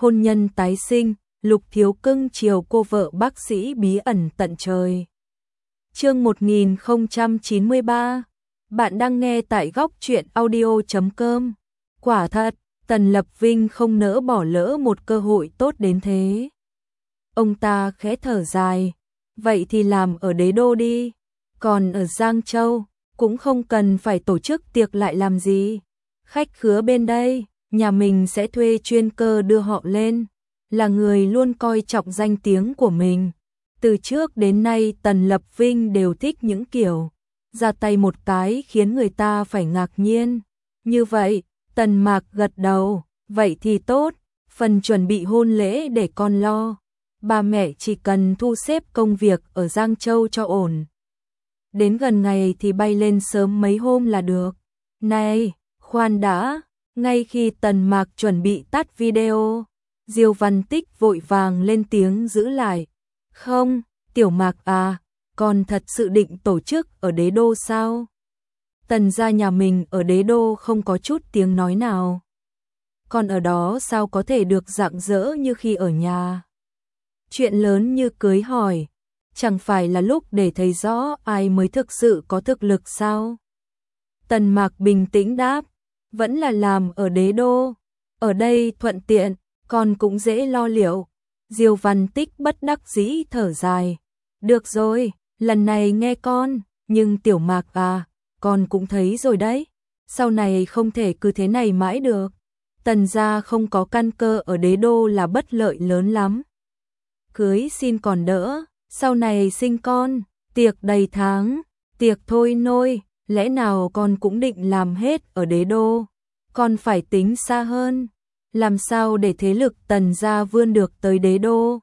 hôn nhân tái sinh, Lục Thiếu Cưng chiều cô vợ bác sĩ bí ẩn tận trời. Chương 1093. Bạn đang nghe tại góc truyện audio.com. Quả thật, Tần Lập Vinh không nỡ bỏ lỡ một cơ hội tốt đến thế. Ông ta khẽ thở dài, vậy thì làm ở Đế Đô đi, còn ở Giang Châu cũng không cần phải tổ chức tiệc lại làm gì. Khách khứa bên đây, nhà mình sẽ thuê chuyên cơ đưa họ lên, là người luôn coi trọng danh tiếng của mình. Từ trước đến nay Tần Lập Vinh đều thích những kiểu ra tay một cái khiến người ta phải ngạc nhiên. Như vậy, Tần Mạc gật đầu, vậy thì tốt, phần chuẩn bị hôn lễ để con lo. Ba mẹ chỉ cần thu xếp công việc ở Giang Châu cho ổn. Đến gần ngày thì bay lên sớm mấy hôm là được. Này, khoan đã, ngay khi Tần Mạc chuẩn bị tắt video, Diêu Văn Tích vội vàng lên tiếng giữ lại. Không, Tiểu Mạc à, con thật sự định tổ chức ở Đế Đô sao? Tần gia nhà mình ở Đế Đô không có chút tiếng nói nào. Còn ở đó sao có thể được rạng rỡ như khi ở nhà? Chuyện lớn như cưới hỏi, chẳng phải là lúc để thấy rõ ai mới thực sự có thực lực sao? Tần Mạc bình tĩnh đáp, vẫn là làm ở Đế Đô, ở đây thuận tiện, con cũng dễ lo liệu. Diêu Văn Tích bất đắc dĩ thở dài, được rồi, lần này nghe con, nhưng Tiểu Mạc à, con cũng thấy rồi đấy, sau này không thể cứ thế này mãi được. Tần gia không có căn cơ ở Đế Đô là bất lợi lớn lắm. Cưới xin còn đỡ, sau này sinh con, tiệc đầy tháng, tiệc thôi nôi, lẽ nào con cũng định làm hết ở Đế Đô, con phải tính xa hơn, làm sao để thế lực Tần gia vươn được tới Đế Đô.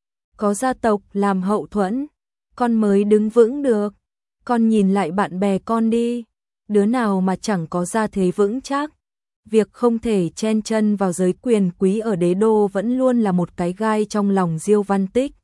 Có gia tộc làm hậu thuẫn, con mới đứng vững được. Con nhìn lại bạn bè con đi, đứa nào mà chẳng có gia thế vững chắc. Việc không thể chen chân vào giới quyền quý ở Đế Đô vẫn luôn là một cái gai trong lòng Diêu Văn Tích.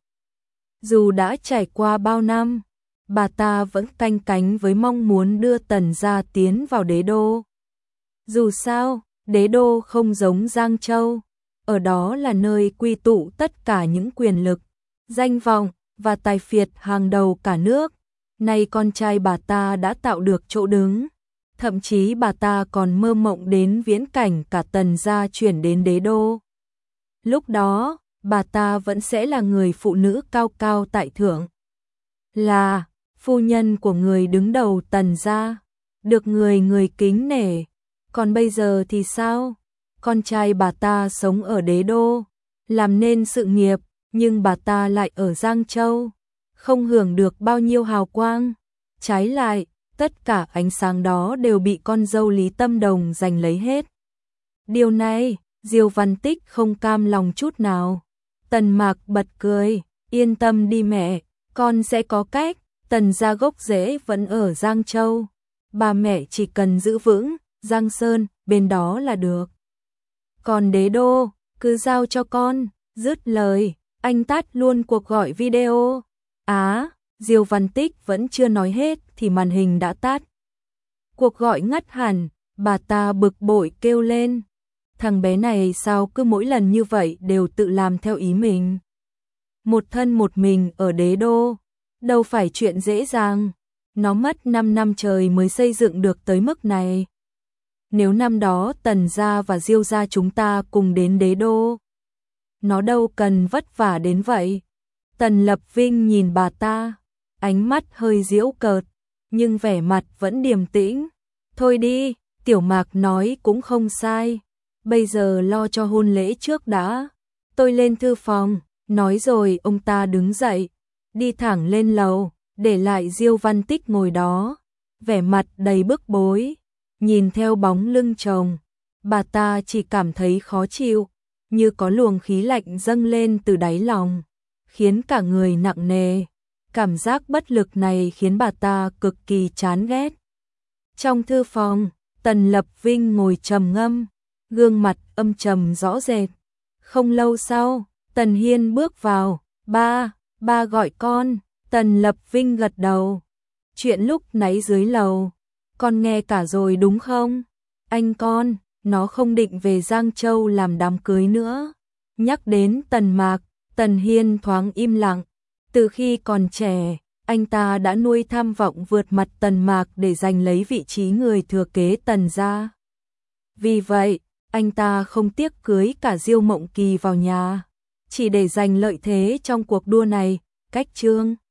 Dù đã trải qua bao năm, bà ta vẫn canh cánh với mong muốn đưa Tần gia tiến vào Đế Đô. Dù sao, Đế Đô không giống Giang Châu, ở đó là nơi quy tụ tất cả những quyền lực, danh vọng và tài phiệt hàng đầu cả nước. Nay con trai bà ta đã tạo được chỗ đứng, thậm chí bà ta còn mơ mộng đến viễn cảnh cả Tần gia chuyển đến Đế Đô. Lúc đó, bà ta vẫn sẽ là người phụ nữ cao cao tại thượng, là phu nhân của người đứng đầu Tần gia, được người kính nể. Còn bây giờ thì sao? Con trai bà ta sống ở Đế Đô, làm nên sự nghiệp, nhưng bà ta lại ở Giang Châu, không hưởng được bao nhiêu hào quang. Trái lại, tất cả ánh sáng đó đều bị con dâu Lý Tâm Đồng giành lấy hết. Điều này, Diêu Văn Tích không cam lòng chút nào. Tần Mạc bật cười, yên tâm đi mẹ, con sẽ có cách. Tần gia gốc rễ vẫn ở Giang Châu, bà mẹ chỉ cần giữ vững Giang Sơn bên đó là được. Còn Đế Đô, cứ giao cho con. Dứt lời, anh tắt luôn cuộc gọi video. Diêu Văn Tích vẫn chưa nói hết thì màn hình đã tắt. Cuộc gọi ngắt hẳn, bà ta bực bội kêu lên. Thằng bé này sao cứ mỗi lần như vậy đều tự làm theo ý mình. Một thân một mình ở Đế Đô, đâu phải chuyện dễ dàng. Nó mất 5 năm trời mới xây dựng được tới mức này. Nếu năm đó Tần gia và Diêu gia chúng ta cùng đến Đế Đô, nó đâu cần vất vả đến vậy. Tần Lập Vinh nhìn bà ta, ánh mắt hơi giễu cợt, nhưng vẻ mặt vẫn điềm tĩnh. Thôi đi, Tiểu Mạc nói cũng không sai. Bây giờ lo cho hôn lễ trước đã. Tôi lên thư phòng. Nói rồi ông ta đứng dậy, đi thẳng lên lầu, để lại Diêu Văn Tích ngồi đó, vẻ mặt đầy bức bối. Nhìn theo bóng lưng chồng, bà ta chỉ cảm thấy khó chịu, như có luồng khí lạnh dâng lên từ đáy lòng, khiến cả người nặng nề. Cảm giác bất lực này khiến bà ta cực kỳ chán ghét. Trong thư phòng, Tần Lập Vinh ngồi trầm ngâm, gương mặt âm trầm rõ rệt. Không lâu sau, Tần Hiên bước vào. Ba gọi con. Tần Lập Vinh gật đầu. Chuyện lúc nãy dưới lầu, con nghe cả rồi đúng không? Anh con, nó không định về Giang Châu làm đám cưới nữa. Nhắc đến Tần Mạc, Tần Hiên thoáng im lặng. Từ khi còn trẻ, anh ta đã nuôi tham vọng vượt mặt Tần Mạc để giành lấy vị trí người thừa kế Tần gia. Vì vậy, anh ta không tiếc cưới cả Diêu Mộng Kỳ vào nhà, chỉ để giành lợi thế trong cuộc đua này. Cách Chương